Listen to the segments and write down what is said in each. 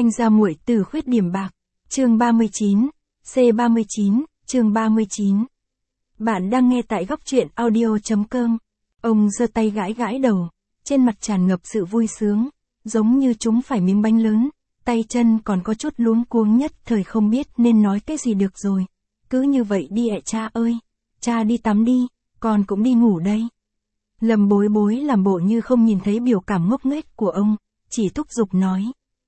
Thanh gia muội từ khuyết điểm bạc, chương 39, C39, chương 39. Bạn đang nghe tại góc truyện audio.com. Ông giơ tay gãi gãi đầu, trên mặt tràn ngập sự vui sướng, giống như chúng phải miếng bánh lớn, tay chân còn có chút luống cuống nhất thời không biết nên nói cái gì được rồi. Cứ như vậy đi ạ cha ơi, cha đi tắm đi, con cũng đi ngủ đây. Lâm Bối Bối làm bộ như không nhìn thấy biểu cảm ngốc nghếch của ông, chỉ thúc giục nói.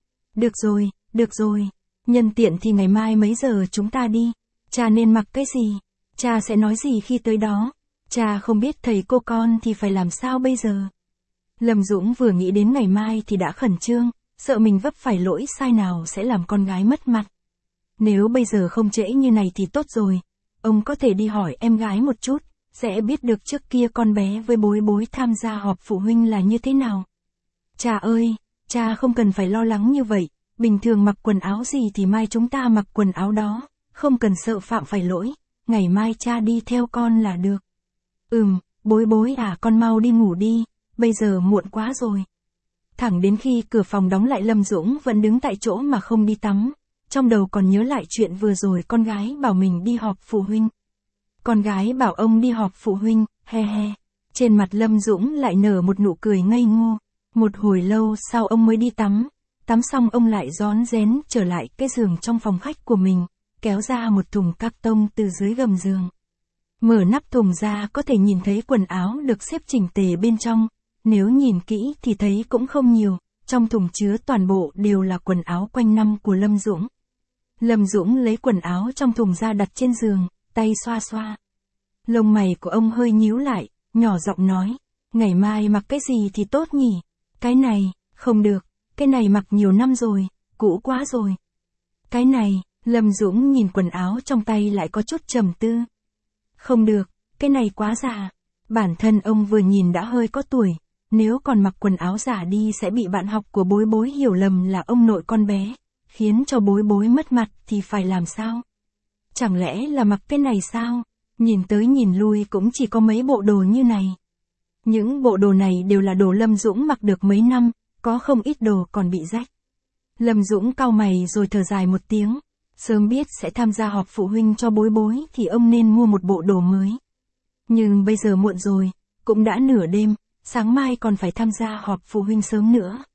Được rồi, nhân tiện thì ngày mai mấy giờ chúng ta đi, cha nên mặc cái gì, cha sẽ nói gì khi tới đó, cha không biết thầy cô con thì phải làm sao bây giờ. Lâm Dũng vừa nghĩ đến ngày mai thì đã khẩn trương, sợ mình vấp phải lỗi sai nào sẽ làm con gái mất mặt. Nếu bây giờ không trễ như này thì tốt rồi, ông có thể đi hỏi em gái một chút, sẽ biết được trước kia con bé với Bối Bối tham gia họp phụ huynh là như thế nào. Cha ơi, cha không cần phải lo lắng như vậy, bình thường mặc quần áo gì thì mai chúng ta mặc quần áo đó, không cần sợ phạm phải lỗi, ngày mai cha đi theo con là được. Bối Bối à, con mau đi ngủ đi, bây giờ muộn quá rồi. Thẳng đến khi cửa phòng đóng lại Lâm Dũng vẫn đứng tại chỗ mà không đi tắm, trong đầu còn nhớ lại chuyện vừa rồi con gái bảo mình đi họp phụ huynh. Con gái bảo ông đi họp phụ huynh, he he. Trên mặt Lâm Dũng lại nở một nụ cười ngây ngô. Một hồi lâu sau ông mới đi tắm. Tắm xong ông lại rón rén trở lại cái giường trong phòng khách của mình, kéo ra một thùng các tông từ dưới gầm giường. Mở nắp thùng ra có thể nhìn thấy quần áo được xếp chỉnh tề bên trong. Nếu nhìn kỹ thì thấy cũng không nhiều, trong thùng chứa toàn bộ đều là quần áo quanh năm của Lâm Dũng. Lâm Dũng lấy quần áo trong thùng ra đặt trên giường, tay xoa xoa. Lông mày của ông hơi nhíu lại, nhỏ giọng nói, ngày mai mặc cái gì thì tốt nhỉ? Cái này, không được, cái này mặc nhiều năm rồi, cũ quá rồi. Cái này, Lâm Dũng nhìn quần áo trong tay lại có chút trầm tư. Không được, cái này quá già. Bản thân ông vừa nhìn đã hơi có tuổi, nếu còn mặc quần áo giả đi sẽ bị bạn học của Bối Bối hiểu lầm là ông nội con bé, khiến cho Bối Bối mất mặt thì phải làm sao? Chẳng lẽ là mặc cái này sao? Nhìn tới nhìn lui cũng chỉ có mấy bộ đồ như này. Những bộ đồ này đều là đồ Lâm Dũng mặc được mấy năm, có không ít đồ còn bị rách. Lâm Dũng cau mày rồi thở dài một tiếng. Sớm biết sẽ tham gia họp phụ huynh cho Bối Bối thì ông nên mua một bộ đồ mới. Nhưng bây giờ muộn rồi, cũng đã nửa đêm, sáng mai còn phải tham gia họp phụ huynh sớm nữa.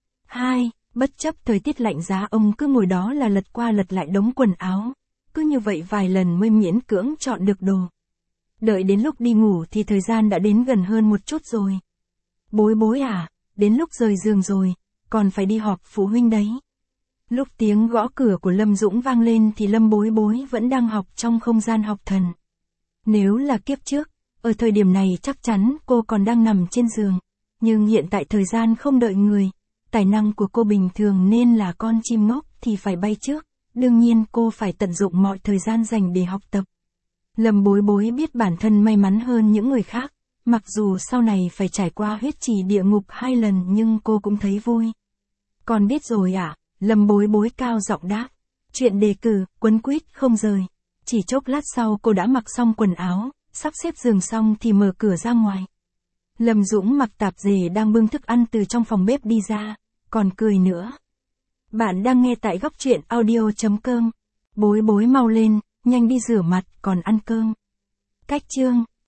Bất chấp thời tiết lạnh giá ông cứ ngồi đó là lật qua lật lại đống quần áo. Cứ như vậy vài lần mới miễn cưỡng chọn được đồ. Đợi đến lúc đi ngủ thì thời gian đã đến gần hơn một chút rồi. Bối Bối à, đến lúc rời giường rồi, còn phải đi họp phụ huynh đấy. Lúc tiếng gõ cửa của Lâm Dũng vang lên thì Lâm Bối Bối vẫn đang học trong không gian học thần. Nếu là kiếp trước, ở thời điểm này chắc chắn cô còn đang nằm trên giường. Nhưng hiện tại thời gian không đợi người. Tài năng của cô bình thường nên là con chim ngốc thì phải bay trước. Đương nhiên cô phải tận dụng mọi thời gian dành để học tập. Lâm Bối Bối biết bản thân may mắn hơn những người khác. Mặc dù sau này phải trải qua huyết trì địa ngục 2 lần nhưng cô cũng thấy vui. Con biết rồi ạ, Lâm Bối Bối cao giọng đáp. Chuyện đề cử, quấn quýt không rời. Chỉ chốc lát sau cô đã mặc xong quần áo, sắp xếp giường xong thì mở cửa ra ngoài. Lâm Dũng mặc tạp dề đang bưng thức ăn từ trong phòng bếp đi ra, còn cười nữa. Bạn đang nghe tại góc truyện audio.com. Bối Bối mau lên, nhanh đi rửa mặt, còn ăn cơm. Cách chương.